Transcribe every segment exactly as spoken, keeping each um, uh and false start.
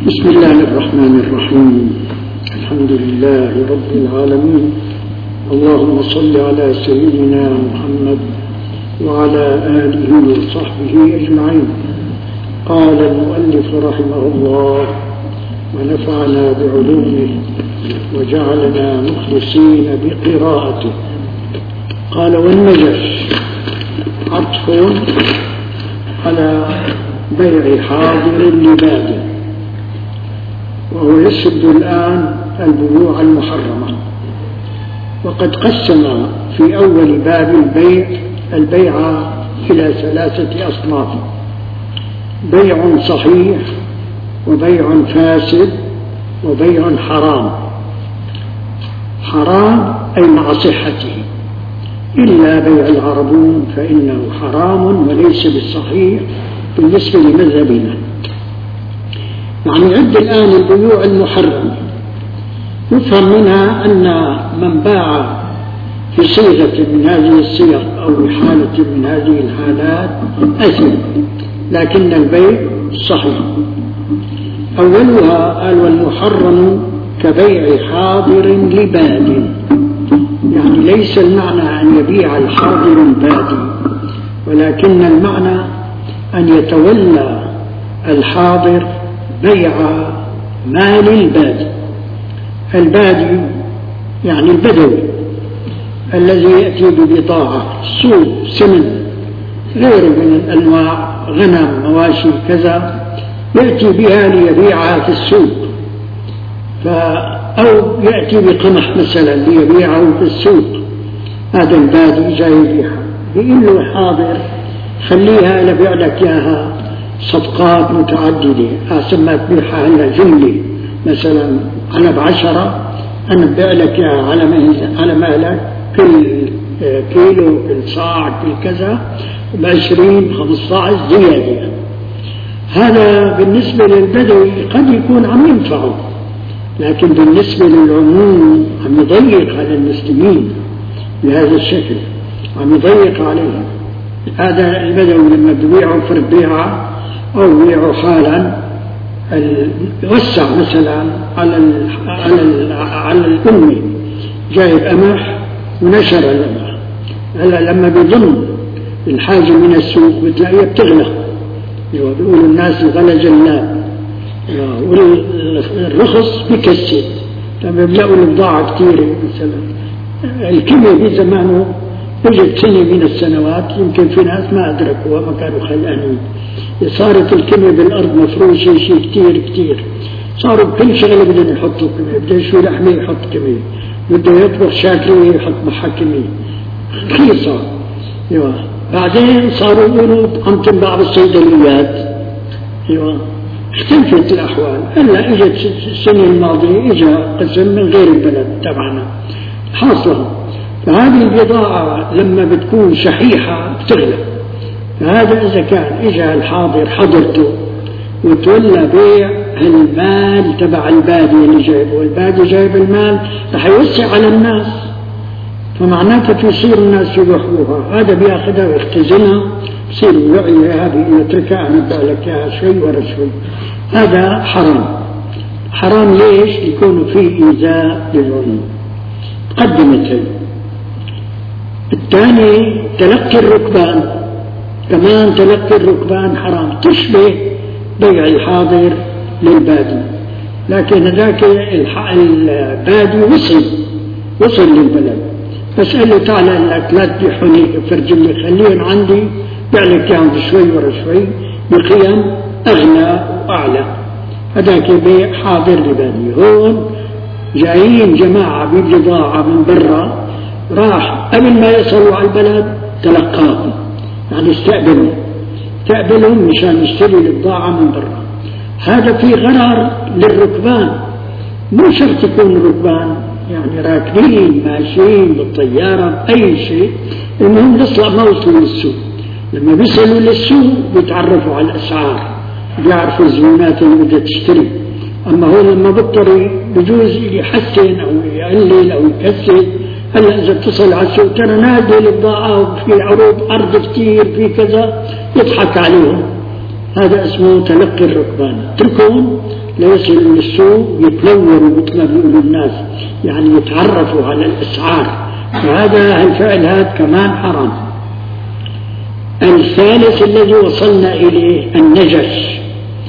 بسم الله الرحمن الرحيم. الحمد لله رب العالمين. اللهم صل على سيدنا محمد وعلى آله وصحبه أجمعين. قال المؤلف رحمه الله ونفعنا بعلومه وجعلنا مخلصين بقراءته. قال والنجش عطف على بيع حاضر لبادئ، وهو يسد الآن البيوع المحرمة. وقد قسم في أول باب البيع البيع إلى ثلاثة أصناف: بيع صحيح، وبيع فاسد، وبيع حرام. حرام أي مع صحته، إلا بيع العربون فإنه حرام وليس بالصحيح بالنسبة لمذهبنا. يعني عد الآن البيوع المحرمة، يفهم منها أن من باع في صيغة من هذه الصيغ أو بحالة من هذه الحالات أثم، لكن البيع صحيح. أولها قال والمحرم كبيع حاضر لباد، يعني ليس المعنى أن يبيع الحاضر البادي، ولكن المعنى أن يتولى الحاضر بيع مال البادي. البادي يعني البدوي الذي يأتي ببضاعة سوق سمن غير من الأنواع، غنم مواشي كذا، يأتي بها ليبيعها في السوق، أو يأتي بقمح مثلا ليبيعه في السوق. هذا البادي جاي يبيعها، يقول له حاضر خليها لبيع لك إياها صفقات متعددة، أحسن ما تبيعها هلا جملة، مثلا أنا بعشرة أنا ببيع لك إياها على على مالك، كل كيلو كل صاع كل كذا بعشرين خمسة عشر زيادة. هذا بالنسبة للبدوي قد يكون عم ينفعه، لكن بالنسبة للعموم عم يضيق على المسلمين بهذا الشكل، عم يضيق عليهم. هذا البدوي لما بيبيعوا فرد بيعة أو بيعوا حالا، يوسع مثلا على ال على ال على الأمة، جايب قمح ونشر القمح. هلا لما بيضم الحاجة من السوق بتلاقيها بتغلى، بيقولوا الناس الغلا جلاب، والرخص بكسر. لما بيلاقوا البضاعة كثيرة، مثلا الكيمياء في زمانه وجد سنة من السنوات، يمكن في ناس ما أدركوا وما كانوا خلقانين، صارت الكيمياء بالأرض مفروشة شيء كتير كتير، صاروا بكل شغلة بدهم يحطوا كيمياء، بده يشوي لحمة يحط كيمياء، بده يطبخ شاكلة يحط معها كيمياء رخيصة. ايوه بعدين صاروا يقولوا عم تنباع بالصيدليات. ايوه اختلفت الأحوال. هلا اجت السنة الماضية اجا قسم من غير البلد تبعنا حاصل، فهذه البضاعة لما بتكون شحيحة بتغلى. فهذا إذا كان إجا الحاضر حضرته وتولى بيع المال تبع البادي اللي جايبه، والبادي جايب المال رح يوسع على الناس، فمعناته يصير الناس يروحوها، هذا بياخذها ويختزنها، بصير يوعي هذه يتركها أنا بدي لك إياها شوي ورا شوي. هذا حرام. حرام ليش؟ يكون فيه إيذاء للعموم. قدمت هي. الثاني تلقي الركبان، كمان تلقي الركبان حرام، تشبه بيع الحاضر للبادي، لكن ذاك البادي وصل وصل للبلد، بس قال له تعال لك لا تبيعوني فرجلي، خليهم عندي بيع لك اياهم شوي ورا شوي بقيم اغلى واعلى. هذاك بيع حاضر لبادي. هون جايين جماعة ببضاعة من برا، راح قبل ما يصلوا على البلد تلقاهم، يعني استقبلوا استقبلهم مشان يشتروا البضاعة من برا. هذا في غرر للركبان، مو شرط يكون الركبان يعني راكبين ماشيين بالطيارة أي شيء، المهم نطلع ما وصلوا للسوق. لما بيصلوا للسوق بيتعرفوا على الأسعار، بيعرفوا الزبونات اللي بدها تشتري. أما هو لما بيضطر بجوز يحسن أو يقلل أو يكسل. هلا إذا اتصل على السوق ترى نازل البضاعة وفي عروض عرض كتير في كذا، يضحك عليهم، هذا اسمه تلقي الركبان. اتركهم ليصلوا للسوق يتلوروا مثل ما بيقولوا الناس، يعني يتعرفوا على الأسعار، وهذا الفعل هذا كمان حرام. الثالث الذي وصلنا إليه النجش،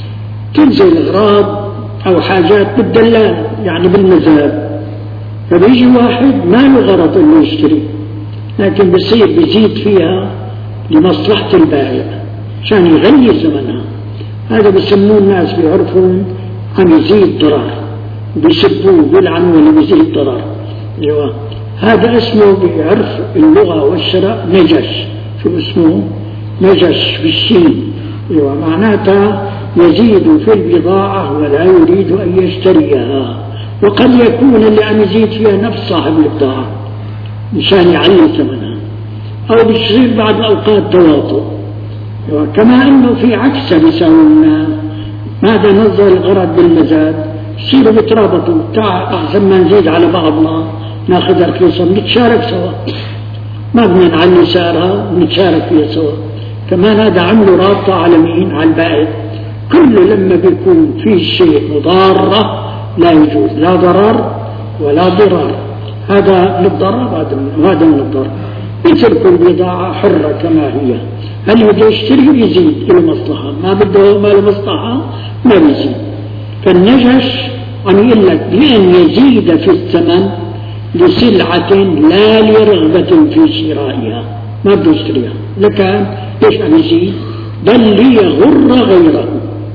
تنزل أغراض أو حاجات بالدلال يعني بالمزاد، فبيجي واحد ما له غرض إنه يشتري، لكن بصير بيزيد فيها لمصلحة البائع عشان يغلي ثمنها. هذا بيسموه الناس بيعرفون عم يزيد ضرر، بيسبوه بيلعنوه اللي بيزيد ضرر. ايوه هذا اسمه بعرف اللغة والشراء نجش. شو اسمه؟ نجش بالشين. ايوه معناتها يزيد في البضاعة ولا يريد أن يشتريها، وقد يكون اللي عم يزيد فيها نفس صاحب البضاعة مشان يعلي ثمنها، أو بتصير بعض الأوقات تواطؤ. كما أنه في عكسه بيساوي الناس، ماذا نظر الغرض بالمزاد يصيروا بيترابطوا، تعال أحسن ما نزيد على بعضنا ناخذ رخيصة نتشارك سوا، ما بدنا نعلي سعرها نتشارك فيها سوا. كمان هذا عملوا رابطة على مين؟ على البائع. كله لما بيكون فيه شيء مضارة لا يجوز، لا ضرر ولا ضرار، هذا للضرر وهذا من الضرر. يتركوا البضاعة حرة كما هي، هل بده يشتري يزيد إلى مصلحة، ما بده ما له مصلحة ما يزيد. فالنجش عم يقول لك بأن يزيد في الثمن لسلعة لا لرغبة في شرائها، ما بده يشتريها، لكن ليش عم يزيد؟ بل ليغر غيره،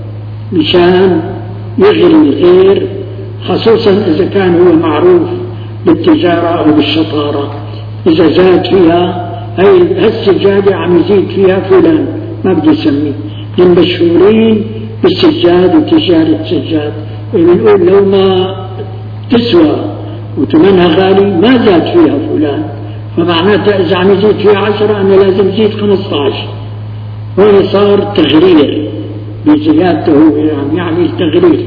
مشان يغري الغير، خصوصا إذا كان هو معروف بالتجارة أو بالشطارة. إذا زاد فيها هاي السجادة عم يزيد فيها فلان، ما بدي يسميه، المشهورين بالسجاد وتجارة السجاد، بنقول لو ما تسوى وثمنها غالي ما زاد فيها فلان، فمعناتها إذا عم يزيد فيها عشرة أنا لازم يزيد خمسة عشر. هون صار تغرير بزيادته، يعني يعمل تغرير.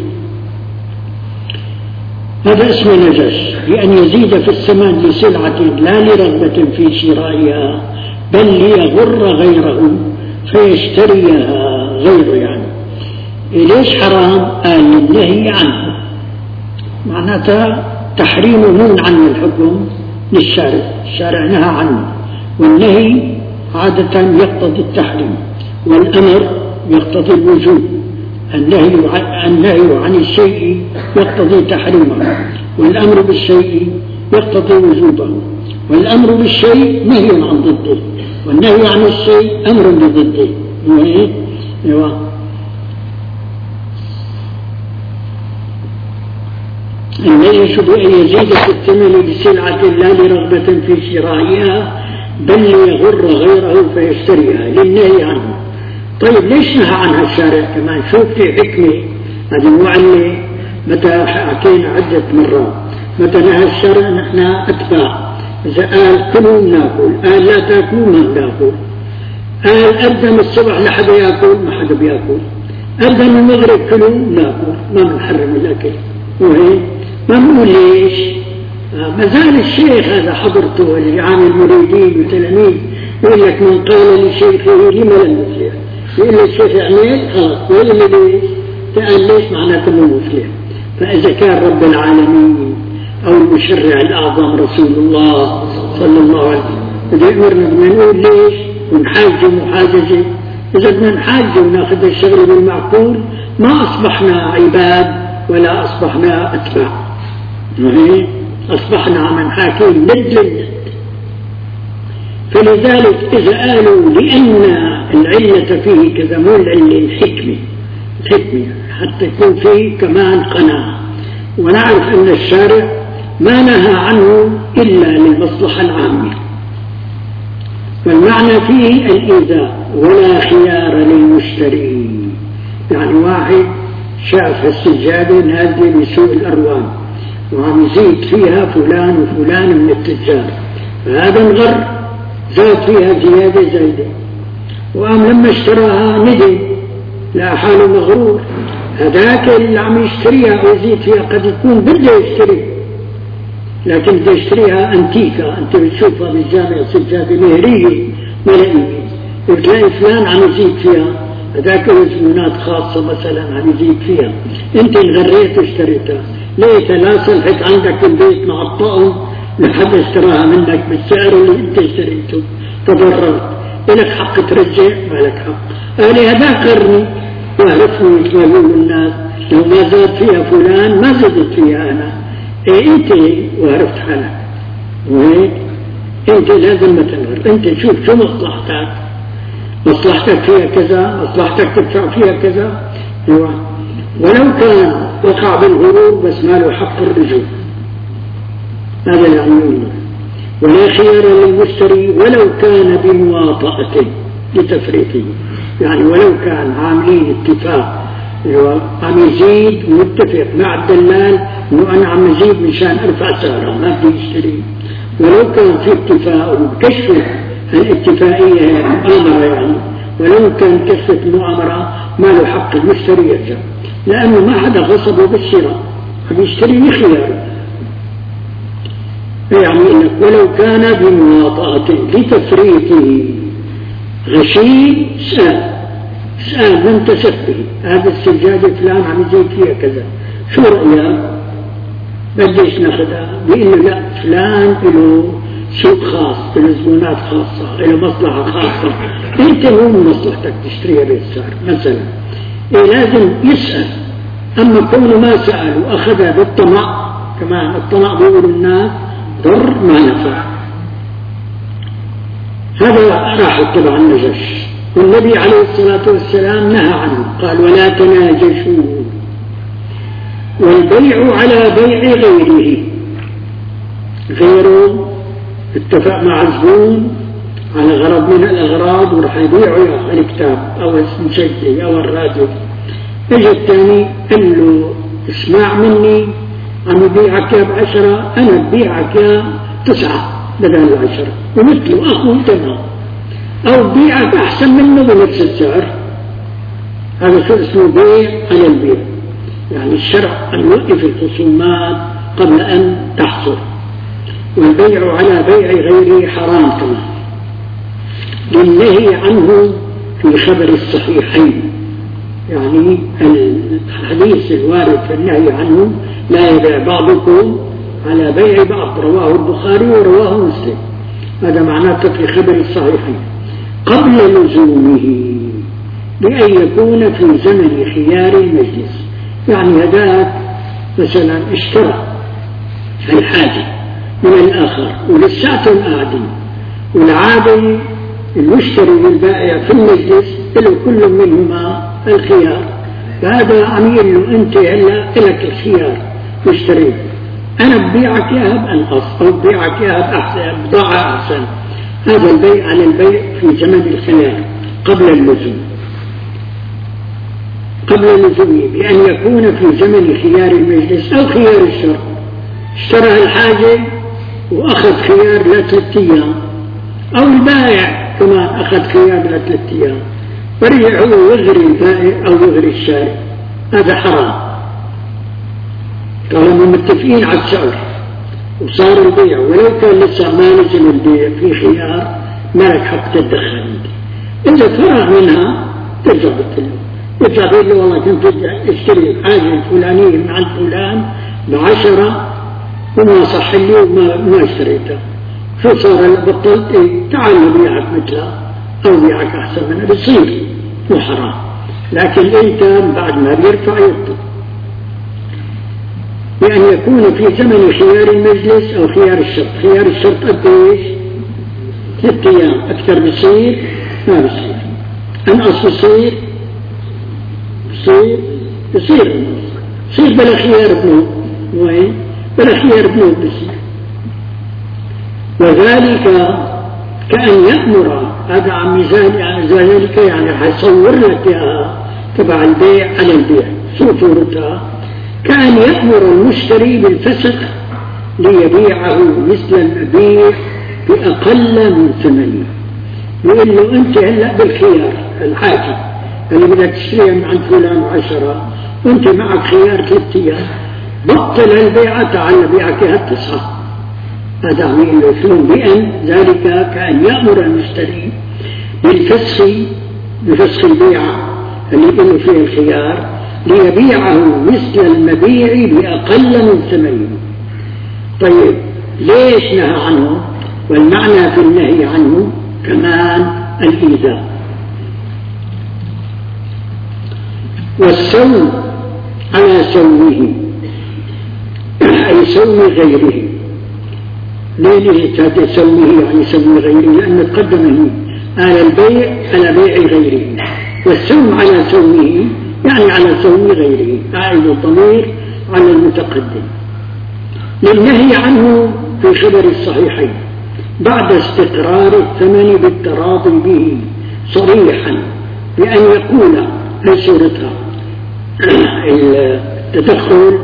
هذا اسمه نجش، بأن يزيد في الثمن لسلعة لا لرغبة في شرائها بل ليغر غيره فيشتريها غيره. يعني ليش حرام؟ قال للنهي عنه، معناتها تحريمه مو عن الحكم للشارع، الشارع نهى عنه، والنهي عادة يقتضي التحريم، والأمر يقتضي الوجوب. النهي النهي عن الشيء يقتضي تحريمه، والأمر بالشيء يقتضي وجوبه، والأمر بالشيء نهي عن ضده، والنهي عن الشيء أمر بضده. ايوه النهي بأن يزيد في الثمن بسلعة لا لرغبة في شرائها بل ليغر غيره فيشتريها، للنهي عنه. طيب ليش نهى عنها الشارع كمان؟ شوف في حكمة هذه المعلة. متى حكينا عدة مرات متى نهى الشارع نحن أتباع، إذا قال كلوا ناكل، قال لا تاكلوا ما ناكل، قال أبدا الصبح لحدا ياكل ما حدا بياكل، أبدا من المغرب كلوا ناكل، ما بنحرم الأكل. وهي ما بنقول ليش؟ ما زال الشيخ هذا حضرته اللي عامل مريدين وتلاميذ يقول لك من قال لشيخه لما لم يفلح، يقول الشيخ اعمل خلاص، ولا ليش؟ قال ليش؟ معناته مو مفلح. فإذا كان رب العالمين أو المشرع الأعظم رسول الله صلى الله عليه وسلم بده يأمرنا بدنا نقول ليش ونحاجه محاججة. إذا بدنا نحاجه وناخذ الشغل بالمعقول ما أصبحنا عباد ولا أصبحنا أتباع، أصبحنا عم نحاكي ند للند. فلذلك إذا قالوا لأن العلة فيه كذا، مو العلة الحكمة، الحكمة حتى يكون فيه كمان قناعة، ونعرف أن الشارع ما نهى عنه إلا للمصلحة العامة، والمعنى فيه الإيذاء ولا خيار للمشتري. يعني واحد شاف السجادة نازلة بسوق الأروان وعم يزيد فيها فلان وفلان من التجار، فهذا انغر زاد فيها زيادة زايدة، وقام لما اشتراها ندم لا حاله مغرور. هذاك اللي عم يشتريها ويزيد فيها قد يكون بده يشتري، لكن بده يشتريها أنتيكا. أنت بتشوفها بالجامع سجادة مهرية ملايين، بتلاقي فلان عم يزيد فيها، هذاك زبونات خاصة مثلا عم يزيد فيها، أنت انغريت واشتريتها، ليه لا صلحت عندك البيت مع الطقم لحد اشتراها منك بالسعر اللي أنت اشتريته، تضررت، إلك حق ترجع، ما لك حق. قال هذا قرني وعرفني مثل ما يقولوا الناس، لو ما زاد فيها فلان ما زدت فيها أنا. إيه أنت وعرفت حالك، وهيك أنت لازم ما تنغر، أنت شوف شو مصلحتك، مصلحتك فيها كذا، مصلحتك تدفع فيها كذا. ولو كان وقع بالغرور بس ما له حق الرجوع، هذا اللي عم يقوله. ولا خيار للمشتري ولو كان بمواطأته لتفريطه، يعني ولو كان عاملين اتفاق عم يزيد ومتفق مع الدلال انه انا عم يزيد مشان ارفع سعره ما بدي يشتري، ولو كان في اتفاق وبكشف الاتفاقيه المؤامره، يعني ولو كان كشف المؤامره ما له حق المشتري يرجع، لانه ما حدا غصبه بالشراء، عم يشتري بخياره. يعني انك ولو كان بمواطأته لتفريطه، غشيم سأل سأل من تسف به، هذا السجادة فلان عم يزيد فيها كذا، شو رأيك؟ بديش ناخذها؟ بيقول له لا، فلان له سوق خاص، له زبونات خاصة، له مصلحة خاصة، انت مو من مصلحتك تشتريها بالسعر مثلا. إيه لازم يسأل، اما كونه ما سأل واخذها بالطمع، كمان الطمع بيقولوا الناس ضر ما نفع. هذا راح طبعا نجش، والنبي عليه الصلاة والسلام نهى عنه، قال ولا تناجشوا، والبيع على بيع غيره، غيره اتفق مع الزبون على غرض من الأغراض ورح يبيعه الكتاب أو المسجل أو الراديو، اجى الثاني قال له اسمع مني، عم يبيعك يا بعشرة، أنا ببيعك يا تسعة بدل العشرة، ومثله أخوه تمام، أو بيعك أحسن منه بنفس السعر. هذا شو اسمه بيع على البيع، يعني الشرع أن يوقف الخصومات قبل أن تحصل. والبيع على بيع غيره حرام كمان، للنهي عنه في خبر الصحيحين، يعني الحديث الوارد في النهي عنه لا يبيع بعضكم على بيع بعض، رواه البخاري ورواه مسلم، هذا معناته في خبر الصحيحين قبل لزومه، بأن يكون في زمن خيار المجلس. يعني هذاك مثلا اشترى الحاجة من الآخر ولساتهم قاعدين، والعادي المشتري والبائع في المجلس له كل منهما الخيار، فهذا عم يقول له أنت هلا لك الخيار تشتري، أنا ببيعك إياها بأنقص أو ببيعك إياها بأحسن بضاعة أحسن. هذا البيع على البيع في زمن الخيار قبل اللزوم، قبل لزومه، بأن يكون في زمن خيار المجلس أو خيار الشرط. اشترى الحاجة وأخذ خيار لثلاثة أيام، أو البائع كمان أخذ خيار لثلاثة أيام، فرجع هو يغري البائع أو يغري الشارع، هذا حرام طالما متفقين على السعر وصار البيع، ولو كان لسه ما نزل البيع في خيار ما لك حق تتدخل. إذا فرغ منها ترجع بتقول له، يرجع بيقول له والله كنت اشتري الحاجة الفلانية من عند فلان بعشرة وما صح لي وما ما اشتريتها، شو صار بطلت؟ إيه تعال بيعك مثلها أو بيعك أحسن منها، بصير مو حرام، لكن أنت بعد ما بيرفع يبطل. بأن يكون في زمن خيار المجلس أو خيار الشرط. خيار الشرط قديش؟ ست أيام، أكثر بصير ما بصير، أنقص بصير بصير بصير بصير بلا خيار بنوب، وين بلا خيار بنوب بصير. وذلك كأن يأمر، هذا عن ميزان يعني ذلك، يعني حيصور لك يا تبع البيع على البيع شو صورتها، كأن يأمر المشتري بالفسخ ليبيعه مثل المبيع بأقل من ثمنه، يقول له أنت هلأ بالخيار الحاجة اللي بدك تشتريها من عند فلان عشرة وأنت معك خيار ثلاثة أيام، بطل البيعة تعال بيعك هالتسعة. هذا عم يقول له شلون؟ بأن ذلك كأن يأمر المشتري بالفسخ بفسخ البيعة اللي فيه الخيار ليبيعه مثل المبيع بأقل من ثمنه. طيب ليش نهى عنه؟ والمعنى في النهي عنه كمان الإيذاء. والسوم على سومه أي سوم غيره. ليه هذا سومه يعني سوم غيره؟ لأن تقدمه على البيع على بيع غيره، والسوم على سومه يعني على سوم غيره، عائد الضمير على المتقدم. للنهي عنه في خبر الصحيحين بعد استقرار الثمن بالتراضي به صريحا بأن يقول في صورتها التدخل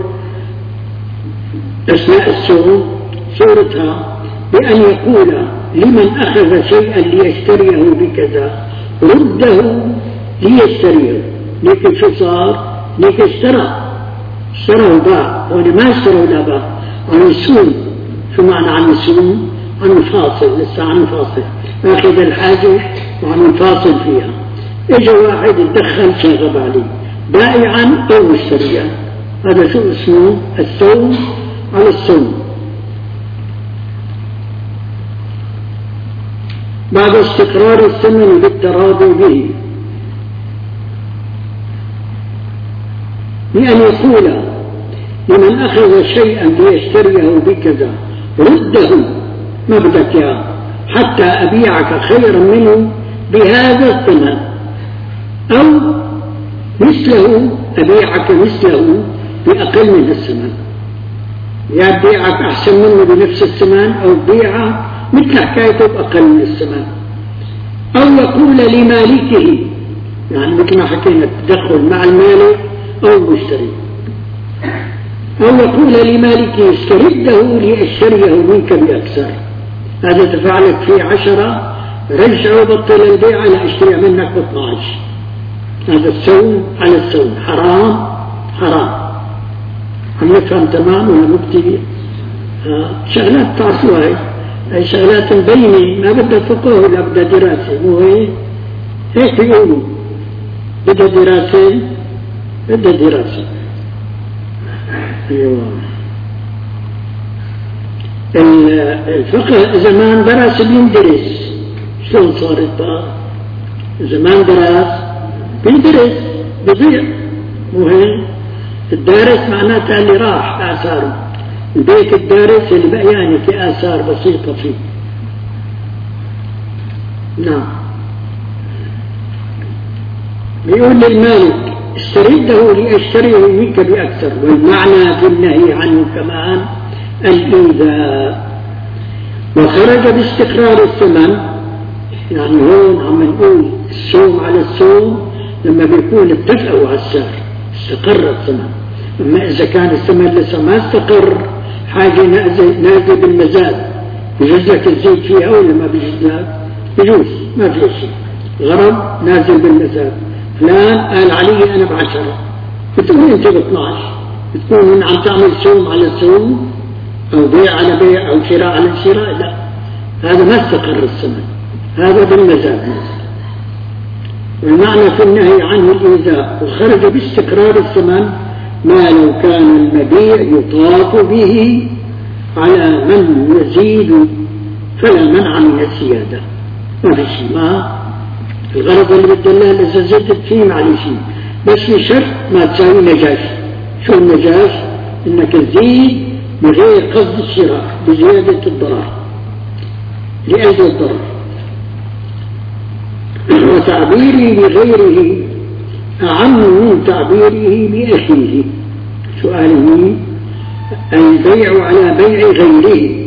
أثناء السوم، صورتها بأن يقول لمن أخذ شيئا ليشتريه بكذا رده ليشتريه. لكن شو صار؟ لكن اشترى اشترى وباع، وأنا ما اشترى ولا باع، عن السوم. شو معنى عن السوم؟ عن فاصل، لسه عن فاصل، أخذ الحاجة وعن فاصل فيها. إجا واحد يتدخل شاغب عليه بائعا أو مشتريا، هذا شو اسمه؟ السوم على السوم. بعد استقرار الثمن بالتراضي به بأن يقول لمن أخذ شيئا ليشتريه بكذا رده ما بدك يا حتى أبيعك خيرا منه بهذا الثمن، أو مثله أبيعك مثله بأقل من الثمن. يا بيعك أحسن منه بنفس الثمن، أو بيعه مثل حكايته بأقل من الثمن. أو يقول لمالكه، يعني مثل ما حكينا التدخل مع المالك أو المشتري. أو يقول لمالكه استرده لأشتريه منك بأكثر، هذا دفع لك فيه عشرة، رجع وبطل البيع أنا أشتري منك باثناش. هذا السوم على السوم، حرام حرام. عم نفهم تمام ولا مكتبي؟ شغلات تعرفوها هي هي شغلات مبينة، ما بدها فقه ولا بدها دراسة، مو هيك؟ هيك بيقولوا بدها دراسة، بدها دراسة. أيوة. الفقه زمان درس بيندرس، شلون صارت بقى؟ زمان درس بيندرس بضيع، مو هيك؟ الدارس معناتها اللي راح آثاره، البيت الدارس اللي بقياني في آثار بسيطة فيه. نعم. بيقول للمالك استرده لأشتريه منك بأكثر. والمعنى في النهي عنه كمان الإيذاء. وخرج باستقرار الثمن، يعني هون عم نقول السوم على السوم لما بيكون اتفقوا على السعر استقر الثمن. أما إذا كان الثمن لسه ما استقر، حاجة نازل بالمزاد، يجوز لك تزيد فيها ولا ما بيجوز لك؟ يجوز، ما في شيء. غرض نازل بالمزاد، فلان قال علي أنا بعشرة، بتقول أنت باثناش، بتكون من عم تعمل سوم على سوم أو بيع على بيع أو شراء على شراء. لا، هذا ما استقر الثمن، هذا بالمزاد. والمعنى في النهي عنه الإيذاء. وخرج باستقرار الثمن ما لو كان المبيع يطاف به على من يزيد فلا منع من الزيادة، ما في شيء. ما الغرض اللي بالدلال إذا زدت فيه ما عليه شيء، بس بشرط ما تساوي نجاش. شو النجاش؟ إنك تزيد بغير قصد الشراء، بزيادة الضرر لأجل الضرر. وتعبيري بغيره أعم من تعبيره بأخيه. سؤاله البيع على بيع غيره،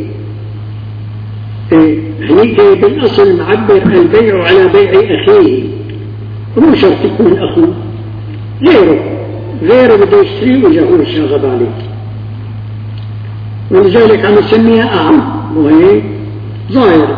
هنيك بالأصل معبر البيع على بيع أخيه، ومو شرط يكون أخوه، غيره غيره بده يشتري وجا هو شاغب عليه، ولذلك عم يسميها أعم، وهي ظاهرة.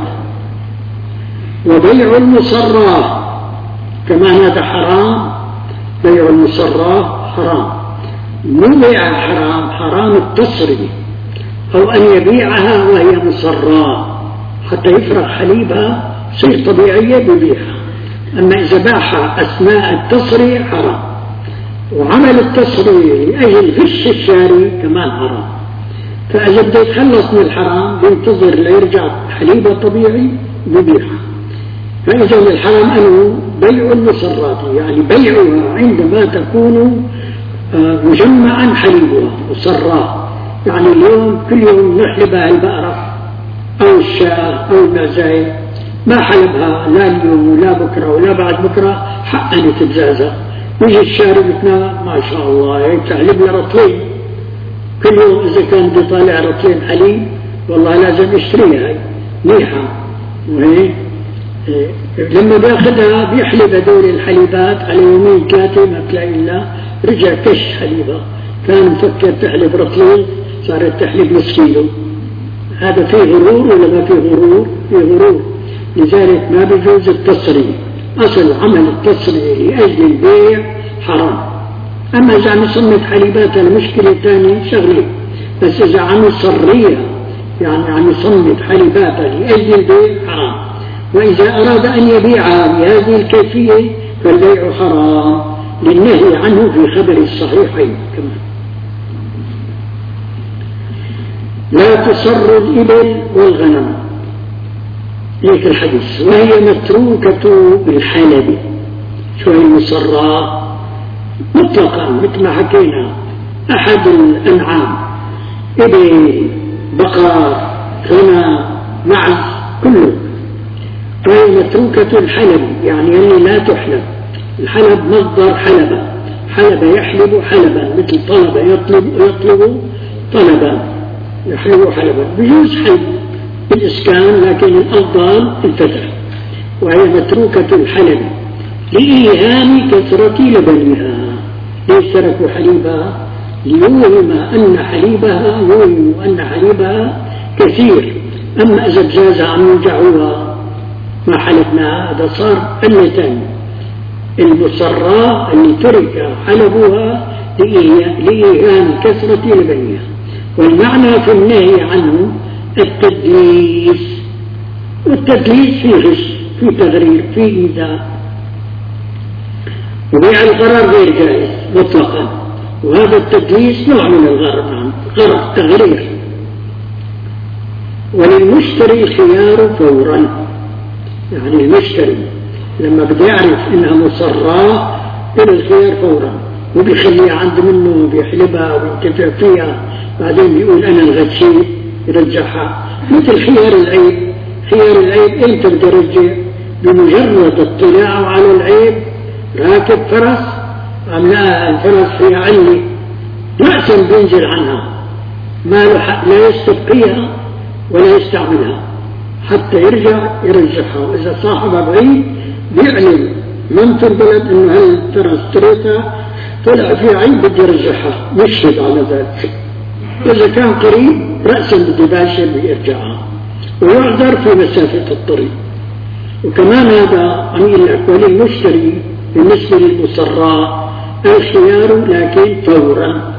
وبيع المصراه كمان هذا حرام، بيع المصراه حرام، مو بيع حرام، حرام التصرية، أو أن يبيعها وهي مصراه حتى يفرغ حليبها تصير طبيعية ببيعها. أما إذا باعها أثناء التصريع حرام، وعمل التصريع لأجل غش الشاري كمان حرام. فإذا بده يتخلص من الحرام بينتظر ليرجع حليبة طبيعي ببيعها. فإذا الحرام أنه بيع المصرات، يعني بيعها عندما تكون مجمعا حليبها مصرات، يعني اليوم كل يوم نحلبها البقرة أو الشاة أو المعزاية، ما حلبها لا اليوم ولا بكرة ولا بعد بكرة، حقا يتجازى. يجي الشاري بتنا ما شاء الله هيك تحلب لي رطلين كل يوم، إذا كان بدي طالع رطلين حليب والله لازم اشتريها هي منيحة. وهي لما بياخذها بيحلب هدول الحليبات على يومين ثلاثة ما بتلاقي إلا رجع كش حليبها، كان مفكر تحلب رطلين صارت تحلب نص كيلو. هذا فيه غرور ولا ما فيه غرور؟ فيه غرور. لذلك ما بيجوز التصريح، أصل عمل التصريح لأجل البيع حرام. أما إذا عم يصمت حليبات المشكلة الثانية شغلة، بس إذا عم يصريها يعني عم يصمت حليبات لأجل البيع حرام. وإذا أراد أن يبيعها بهذه الكيفية فالبيع حرام للنهي عنه في خبر الصحيحين كمان. لا تصر الإبل والغنم، هيك الحديث، وهي متروكة بالحلب. شو هي المصرة؟ مطلقا مثل ما حكينا أحد الأنعام، إبل، بقر، غنم، معز، كله. وهي متروكة الحلب، يعني اللي لا تحلب. الحلب مصدر حلبة، حلب يحلب حلبا، مثل طلب يطلب يطلب طلبا، يحلب حلبا. بيجوز حلب بالإسكان لكن الأفضل الفتح. وهي متروكة الحلب لإيهام كثرة لبنها. ليش تركوا حليبها؟ ليوهم أن حليبها يوهم أن حليبها كثير. أما إذا جاز عن يرجعوها ما حلبناها، هذا صار أمة المصرة اللي ترك حلبها لإيهام كثرة لبنها. والمعنى في النهي عنه التدليس، والتدليس فيه غش، فيه تغرير، فيه إيذاء. وبيع الغرر غير جائز مطلقا، وهذا التدليس نوع من الغرر، غرر تغرير. وللمشتري الخيار فورا، يعني المشتري لما بده يعرف انها مصرة إلى الخيار فورا، وبيخليها عند منه بيحلبها وبينتفع فيها، بعدين بيقول انا الغشيت يرجعها. مثل خيار العيب، خيار العيب امتى بده يرجع؟ بمجرد اطلاعه على العيب، راكب فرس عم لقى الفرس فيها علة رأسا بينزل عنها، ما له حق لا يستبقيها ولا يستعملها حتى يرجع يرجعها. وإذا صاحبها بعيد بيعلم من في البلد انه هالفرس اشتريتها طلع فيها عيب بدي يرجعها، يشهد على ذلك. إذا كان قريب رأسا بده يباشر بيرجعها، ويعذر في مسافة الطريق. وكمان هذا عم يقول لك وللمشتري بالنسبة للمصراء الخيار لكن فورا،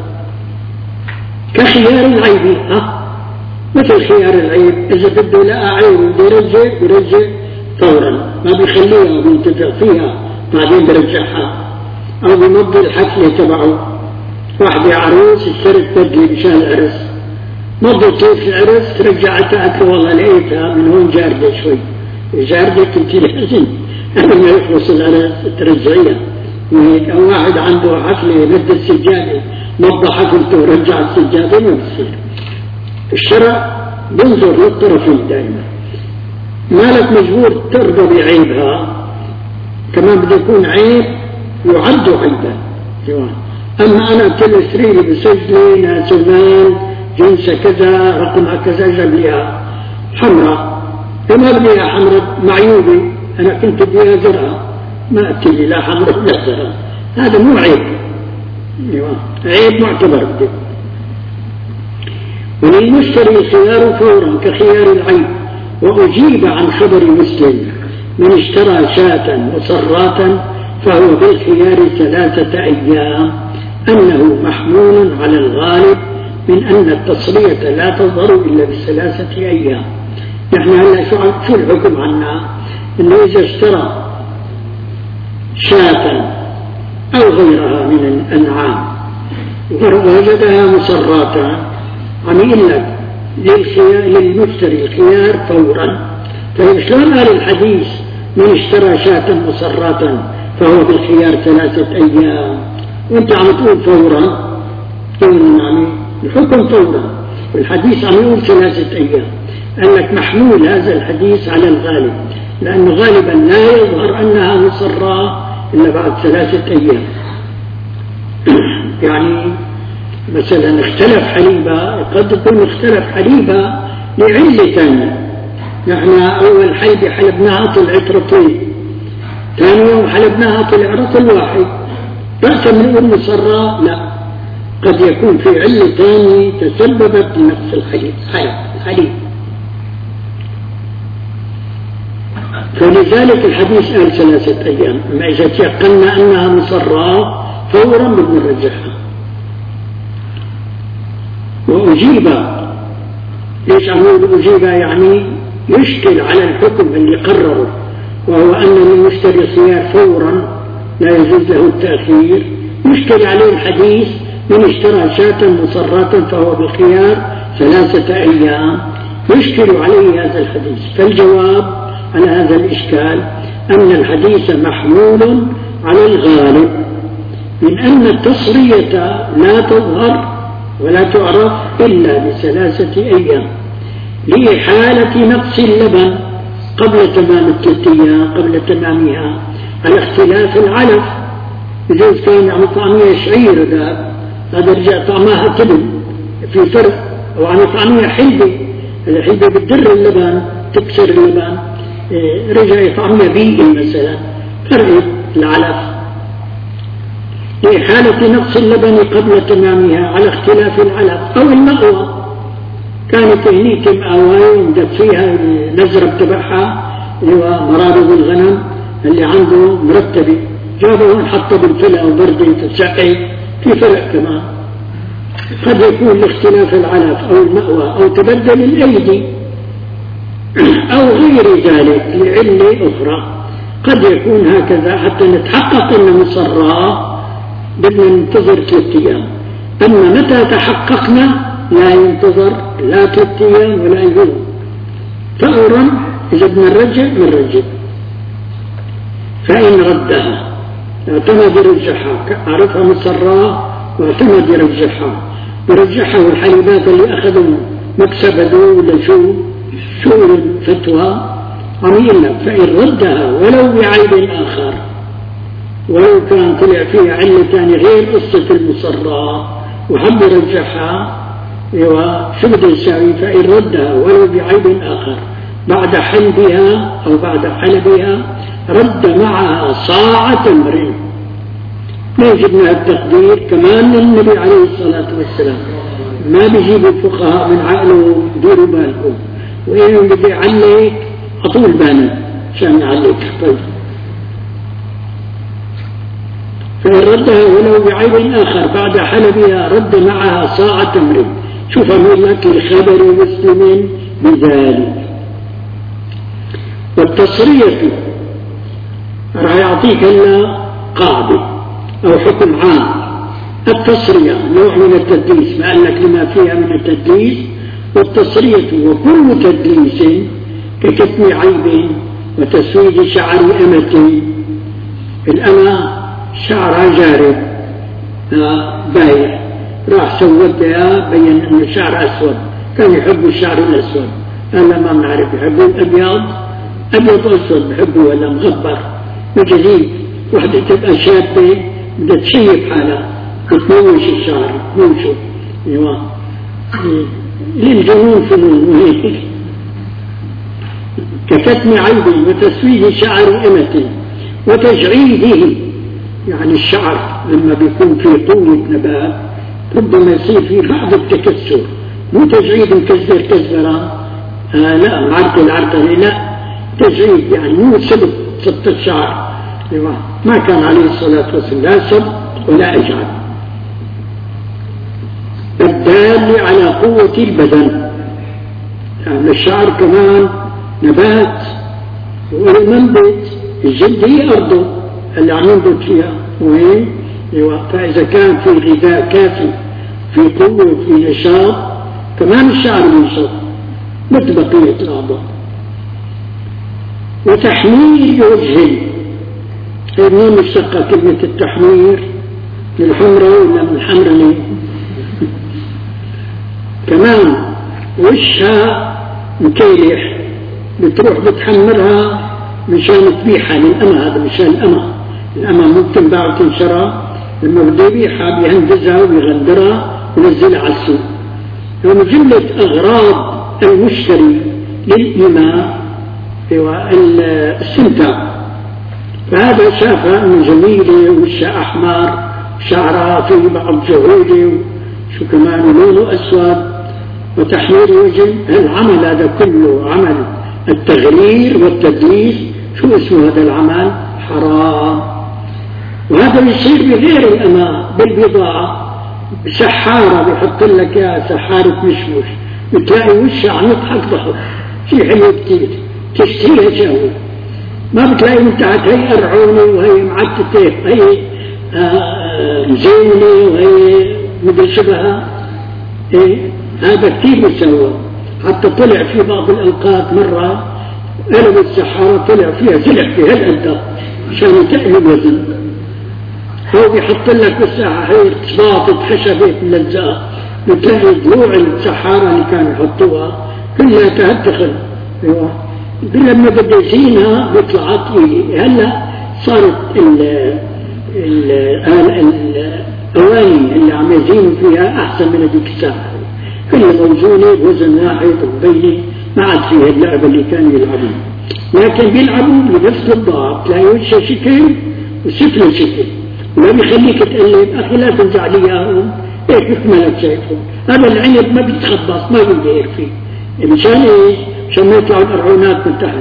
كخيار العيب. ها مثل خيار العيب، إذا بده لقى عيب بده يرجع يرجع فورا، ما بيخليها وبينتفع فيها بعدين برجعها. أو بمضي الحفلة تبعه، واحدة عروس اشترت بدلة مشان العرس، مضت طيف العرس رجعتها قالت له والله لقيتها من هون جاردة شوي. جاردة كنت لازم قبل ما يخلص العرس ترجعيها. وهيك أو واحد عنده حفلة مد السجادة، مضى حفلته ورجع السجادة، ما بصير. الشرع بنظر للطرفين دائما، مالك مجبور ترضى بعيبها، كمان بده يكون عيب يعد عيبا. أما أنا كل سريري بسجلي ناسمان جنسة كذا رقمها كذا جاب ليها حمراء، فما بديها حمراء معيوبة، أنا كنت بديها زرقاء، ما أتي لي لا حمراء ولا زرقاء، هذا مو عيب، عيب معتبر بدي. وللمشتري الخيار فورا كخيار العيب. وأجيب عن خبر مسلم من اشترى شاة مصراتا فهو بالخيار ثلاثة أيام، أنه محمول على الغالب من أن التصرية لا تظهر إلا بثلاثة أيام. نحن هلا شو شو الحكم عنا؟ إنه إذا اشترى شاة أو غيرها من الأنعام ووجدها مصراتا، عم يقول لك للمشتري الخيار فورا. طيب شلون قال الحديث من اشترى شاة مصراتا فهو بالخيار ثلاثة أيام وانت عم تقول فورا؟ يعني الحكم فورا، الحديث عم يقول ثلاثة أيام. قال لك محمول هذا الحديث على الغالب، لأنه غالبا لا يظهر أنها مصرة إلا بعد ثلاثة أيام. يعني مثلا اختلف حليبها، قد يكون اختلف حليبها لعلة ثانية. نحن أول حلبة حلبناها طلعت رطيب، ثاني يوم حلبناها طلع رطل واحد، بأس من نقول مصرة؟ لا، قد يكون في علة ثانية تسببت بنقص الحليب الحليب. فلذلك الحديث قال ثلاثة أيام. أما إذا تيقنا أنها مصرة فورا بدنا نرجعها. وأجيب، ليش عم نقول أجيب؟ يعني يشكل على الحكم اللي قرره، وهو أن المشتري الخيار فورا لا يجوز له التأخير. يشكل عليه الحديث من اشترى شاة مصرة فهو بالخيار ثلاثة أيام، يشكل عليه هذا الحديث. فالجواب على هذا الإشكال أن الحديث محمول على الغالب من أن التصرية لا تظهر ولا تعرف إلا بثلاثة أيام لحالة نقص اللبن قبل تمام التلتية قبل تمامها، على اختلاف العلف. إذا كان عم طعمية شعير هذا هذا رجع طعمها تبن في فرق، أو عم طعمية حلبة، الحلبة بتدر اللبن تكسر اللبن، رجع طعمية بيئي مثلا، فرق العلف لحالة نقص اللبن قبل تمامها على اختلاف العلف. أو المأوى، كانت هنيك مأواي ومدت فيها المزرب تبعها اللي هو مرابض الغنم اللي عنده مرتبة، جابه حطه بالفلة أو بردة تسقي، في فرق كمان. قد يكون لاختلاف العلف أو المأوى أو تبدل الأيدي أو غير ذلك لعلة أخرى. قد يكون هكذا حتى نتحقق أنه مصرى بدنا ننتظر ثلاثة أيام. أما متى تحققنا لا ينتظر لا ثلاثة أيام ولا يوم، فورا إذا بدنا نرجع نرجع. فإن ردها اعتمد يرجعها، عرفها مصرى واعتمد يرجعها يرجعها. والحليبات اللي أخذوا مكسب هذول ولا شو شو الفتوى عميل لك. فإن ردها ولو بعيب آخر، ولو كان طلع فيها علة ثانية غير قصة المصرى وحب يرجعها، شو بده يساوي؟ فإن ردها ولو بعيب آخر بعد حلبها أو بعد حلبها رد معها صاع تمر. ما يجبنا التقدير كمان للنبي عليه الصلاة والسلام، ما بيجيب الفقهاء من عقله ديروا بالكم، وإن بدي يعلق أطول بالي عشان يعلق. طيب فإن ردها ولو بعيب آخر بعد حلبها رد معها صاع تمر. شوف أقول لك لخبر مسلم بذلك. والتصرية راح يعطيك هلا قاعدة أو حكم عام. التصرية نوع من التدليس، ما قال لك لما فيها من التدليس. والتصرية وكل تدليس ككتم عيب وتسويد شعر أمة. الأمة شعرها جارب بايع، راح سودها بين أن الشعر أسود، كان يحب الشعر الأسود، أنا ما بنعرف يحبوا الأبيض، أبيض أسود بحبه ولا مغبر مجديد. وحدة تبقى شابة بدها تشيب حالها وتموش الشعر تموشه. ايوه للجنون فنون. ككتم عيب وتسويد شعر أمة وتجعيده، يعني الشعر لما بيكون في قوة نبات ربما يصير فيه بعض التكسر، مو تجعيد مكسر كسرة آه لا معرض العرضة لا، تجعيد يعني مو سبب سبط الشعر. ما كان عليه الصلاة والسلام لا سب ولا أجعل. الدال على قوة البدن، يعني الشعر كمان نبات والمنبت، الجلد هي أرضه، اللي عم ينبت فيها وين. فإذا كان في غذاء كافي، في قوة، في نشاط، كمان الشعر ينشط مثل بقية الأعضاء. وتحمير وجه، منين مشتقة كلمة التحمير؟ من الحمرة ولا من الحمرة؟ كمان وشها مكيلح، بتروح بتحمرها مشان تبيحها للأمة. هذا مشان الأمة. الأمة ممكن بعد تنشرها، لما بده يبيحها بيهندزها ويغندرها وينزلها على السوق. ومن جملة أغراض المشتري للإماء السمتة. فهذا شافها من جميلة، وشها أحمر، شعرها في بعض جهوده، شو كمان لونه أسود. وتحمير وجه، العمل هذا كله عمل التغرير والتدليس. شو اسمه هذا العمل؟ حرام. وهذا يصير بغير الأماء، بالبضاعة. سحارة بيحط لك يا سحارة مشمش، بتلاقي وشها عم يضحك ضحك شيء حلو كتير، تشتريها شهوة. ما بتلاقي من تحت هي أرعونة وهي معتتة، هي مزينة وهي مدري شبهها. إيه؟ هذا كتير بيسوى. حتى طلع في بعض الأوقات مرة قلب السحارة طلع فيها زلح في هالقد عشان تقلب وزن. هو بيحط لك بالسحارة صباطة خشبة ملزقة، بتلاقي ضلوع السحارة اللي كانوا يحطوها كلها تهتخل. ايوه لما بده يزينها بيطلع طويلة. هلا صارت ال ال الأواني اللي عم يزينوا فيها أحسن من هذيك الساعة، كلها موزونة بوزن واحد ومبينة، ما عاد فيها اللعبة اللي كانوا يلعبون. لكن بيلعبوا بنفس الضعف، تلاقي وجهه شكل وشكله شكل، وما بيخليك تقلب أخي لا تنزع لي إياهم هيك مثل ما لك شايفهم. هذا العنب ما بيتخبص، ما بيدير فيه. مشان إيه؟ مشان ما يطلعوا الأرعونات من تحت.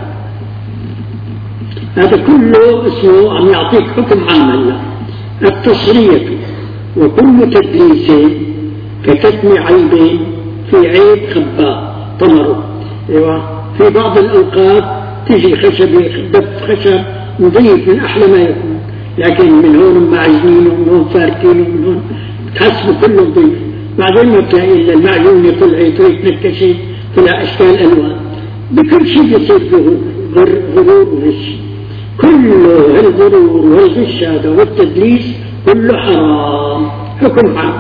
هذا كله اسمه عم يعطيك حكم عام. هلا التصرية وكل تدليس ككتم عيب، في عيب خباء طمره. ايوه في بعض الأوقات تجي خشبة دف خشب نظيف من أحلى ما يكون، لكن من هون معجنين ومن هون فاركين ومن هون تحسبه كله نظيف، بعدين ما بتلاقي إلا المعجونة طلعت ويتنكشت، طلع أشكال ألوان. بكل شيء يصير فيه غرور وغش. كله هالغرور والغش هذا والتدليس كله حرام، حكم عام.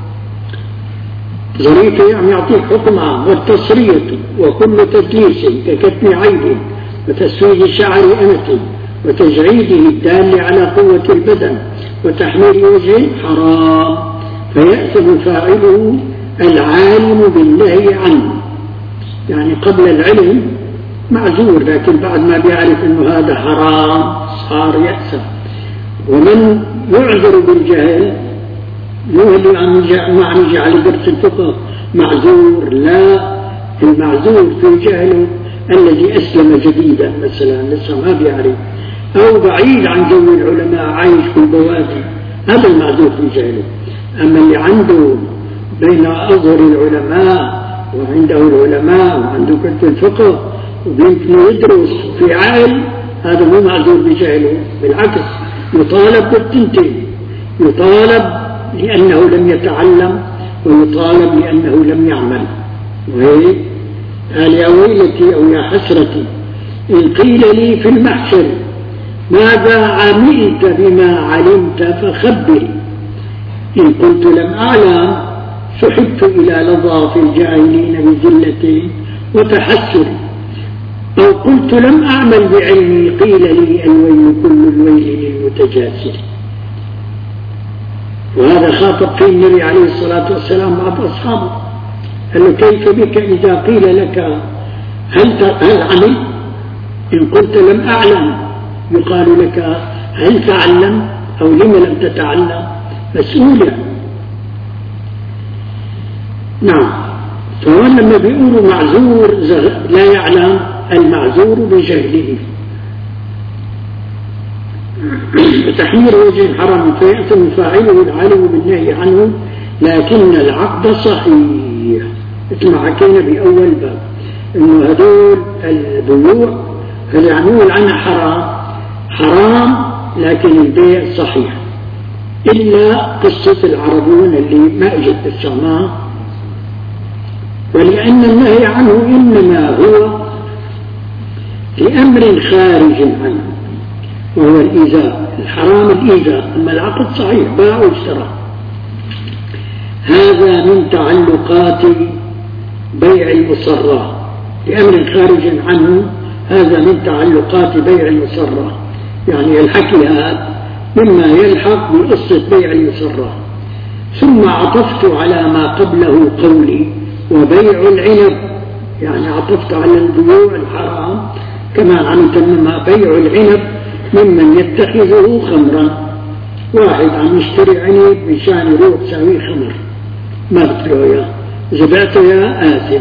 ظريفة عم يعطيك حكم عام. والتصرية وكل تدليس ككتم عيب وتسويد شعر أمة وتجعيده الدال على قوة البدن وتحمير وجه حرام، فيأثم فاعله العالم بالنهي عنه. يعني قبل العلم معذور، لكن بعد ما بيعرف انه هذا حرام صار يأثم. ومن يعذر بالجهل مو اللي عم ما عم يجي على درس الفقه معذور، لا، المعذور في جهله الذي أسلم جديدا مثلا لسه ما بيعرف، أو بعيد عن جو العلماء عايش في البوادي، هذا المعذور في جهله. أما اللي عنده بين أظهر العلماء وعنده العلماء وعنده كتب الفقه ويمكن يدرس في عائل، هذا مو معذور بجهله، بالعكس يطالب بالتنتين، يطالب لأنه لم يتعلم ويطالب لأنه لم يعمل. وهيك قال يا ويلتي أو يا حسرتي إن قيل لي في المحشر ماذا عملت بما علمت فخبري، إن قلت لم أعلم سحبت إلى لظى الجاهلين بذلة وتحسر، أو قلت لم أعمل بعلمي قيل لي الويل كل الويل للمتجاسر. وهذا خاطب فيه النبي عليه الصلاة والسلام بعض أصحابه، قال له كيف بك إذا قيل لك هل هل عملت؟ إن قلت لم أعلم يقال لك هل تعلم أو لم لم تتعلم؟ مسؤولة. نعم. فهو لما بيقولوا معذور لا يعلم، المعذور بجهله. تحمير وجه حرام فيأثم فاعله العالم بالنهي عنه، لكن العقد صحيح مثل ما حكينا بأول باب إنه هدول البيوع اللي عنقول عنها حرام حرام لكن البيع صحيح، إلا قصة العربون اللي ما اجت بالسماء، ولأن النهي عنه إنما هو لأمر خارج عنه وهو الإيذاء، الحرام الإيذاء، أما العقد صحيح باع واشترى. هذا من تعلقات بيع المصرى، لأمر خارج عنه، هذا من تعلقات بيع المصرى، يعني الحكي هذا مما يلحق بقصة بيع المصرى. ثم عطفت على ما قبله قولي وبيع العنب، يعني عطفت على البيوع الحرام كمان عم تنمى بيع العنب ممن يتخذه خمرا. واحد عم يشتري عنب مشان يروح يساويه خمر، ما بتبيعه اياه، إذا بعته اياه آثم.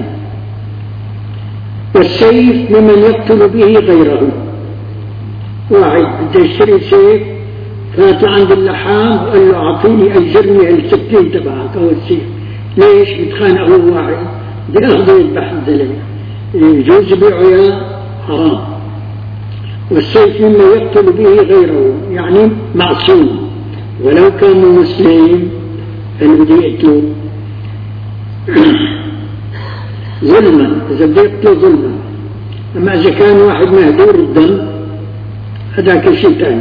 والسيف ممن يقتل به غيره، واحد بده يشتري سيف فات عند اللحام وقال له أعطيني أجرني السكين تبعك أو السيف، ليش بيتخانق هو واحد بياخذه يذبح الزلمة، يجوز يبيعه يا حرام. والسيف مما يقتل به غيره، يعني معصوم ولو كان مسلم اللي بده يقتله ظلما، إذا بده يقتله ظلما. أما إذا كان واحد مهدور الدم هذاك شيء ثاني.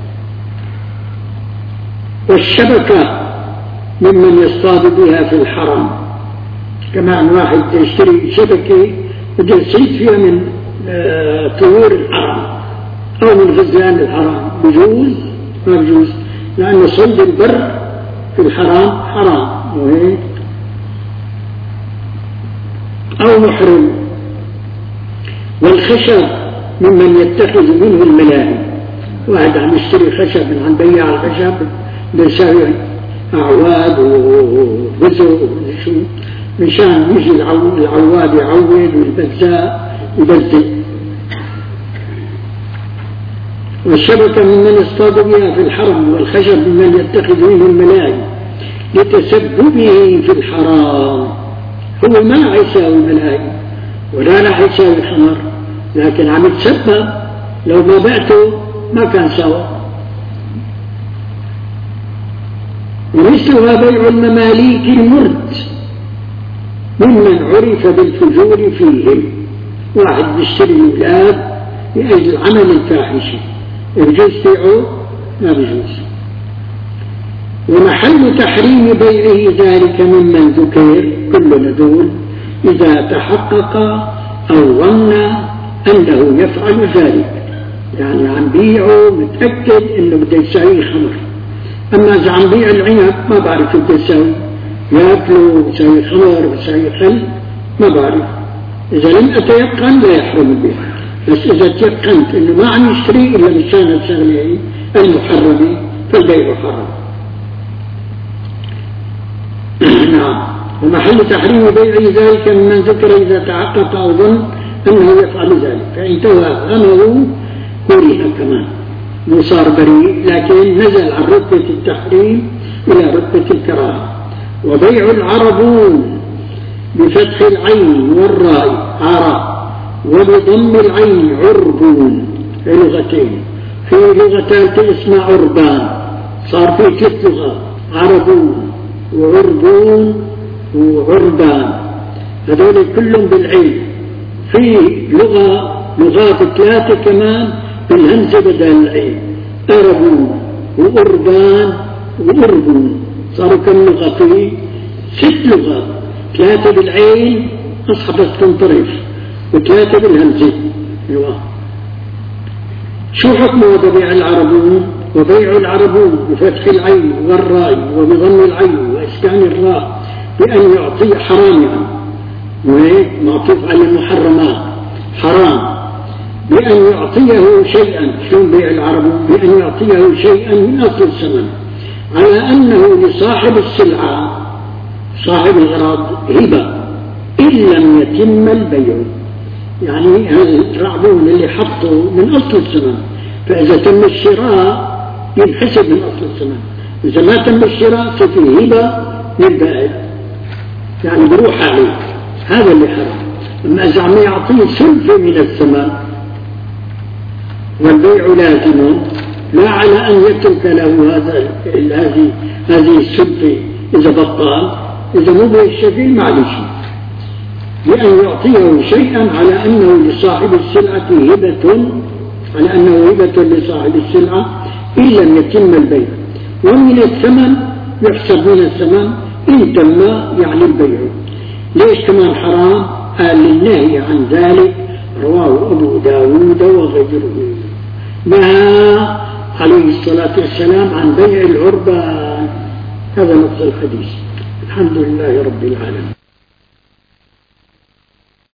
والشبكة ممن يصطاد بها في الحرم، كمان واحد يشتري شبكة بده يصيد فيها من طيور الحرم أو من غزلان الحرام، بجوز ما بجوز، لأن صيد البر في الحرام حرام وهيك أو محرم. والخشب ممن يتخذ منه الملاهي، واحد عم يشتري خشب من عند بياع الخشب بيساوي أعواد وبزو وشو مشان يجي العواد يعود والبزاء يبزئ. والشبكة ممن يصطاد بها في الحرم، والخشب ممن يتخذ منه الملاهي لتسببه في الحرام. هو ما يساوي ملاهي ولا راح يساوي خمر، لكن عم يتسبب، لو ما بعته ما كان سوا. ومثلها بيع المماليك المرد ممن عرف بالفجور فيهم، واحد بيشتري أولاد لأجل العمل الفاحشي، يجوز بيعه؟ ما بيجوز. ومحل تحريم بيعه ذلك ممن ذكر كل ندول إذا تحقق أو ظن أنه يفعل ذلك، يعني عم بيعه متأكد أنه بده يساوي خمر. أما إذا عم بيع العنب ما بعرف بده يساوي، ياكله بيساوي خمر بيساوي خل ما بعرف. إذا لم أتيقن لا يحرم البيع، بس إذا تيقنت أنه ما عم يشتري إلا مشان الشغلة المحرمة فالبيع حرام. نعم. ومحل تحريم بيع ذلك ممن ذكر إذا تحقق أو ظن أنه يفعل ذلك، فإن توهمه كره كمان وصار بريء، لكن نزل عن رتبة التحريم إلى رتبة الكراهة. وبيع العربون بفتح العين والراء عرب، وبضم العين عربون، في لغتين، في لغتان اسمها عربان، صار في ثلاث لغات، عربون وعربون وعربان، هذول كلهم بالعين. في لغة لغات ثلاثة كمان بالهمزة بدل العين، أربون وأربان وأربون، صاروا كم لغة؟ في ست لغات، ثلاثة بالعين أصحبت تنطرف وثلاثة بالهمزة. أيوة. شو حكمه ببيع العربون؟ وبيع العربون بفتح العين والراء وبضم العين وإسكان الراء بأن يعطي حرام، يعني وهيك معطوف على المحرمات حرام، بأن يعطيه شيئا. شلون بيع العربون؟ بأن يعطيه شيئا من أصل الثمن، على أنه لصاحب السلعة صاحب الغراض هبة إن لم يتم البيع، يعني هذا العربون اللي حطه من أصل الثمن، فإذا تم الشراء ينحسب من أصل الثمن، إذا ما تم الشراء ففي هبة للبائع، يعني بروح عليه، هذا اللي حرام. أما إذا عم يعطيه سلفة من الثمن والبيع لازم، لا على أن يترك له هذا هذه هذه السلطة إذا بطل. إذا مو الشفيع معلش، بأن يعطيه شيئا على أنه لصاحب السلعة هبة، على أنه هبة لصاحب السلعة إن لم يتم البيع. ومن الثمن يحسب من الثمن إن تم يعني البيع. ليش كمان حرام؟ قال للنهي عن ذلك رواه أبو داود وغيره. نهى عليه الصلاة والسلام عن بيع العربان. هذا نص الحديث. الحمد لله رب العالمين.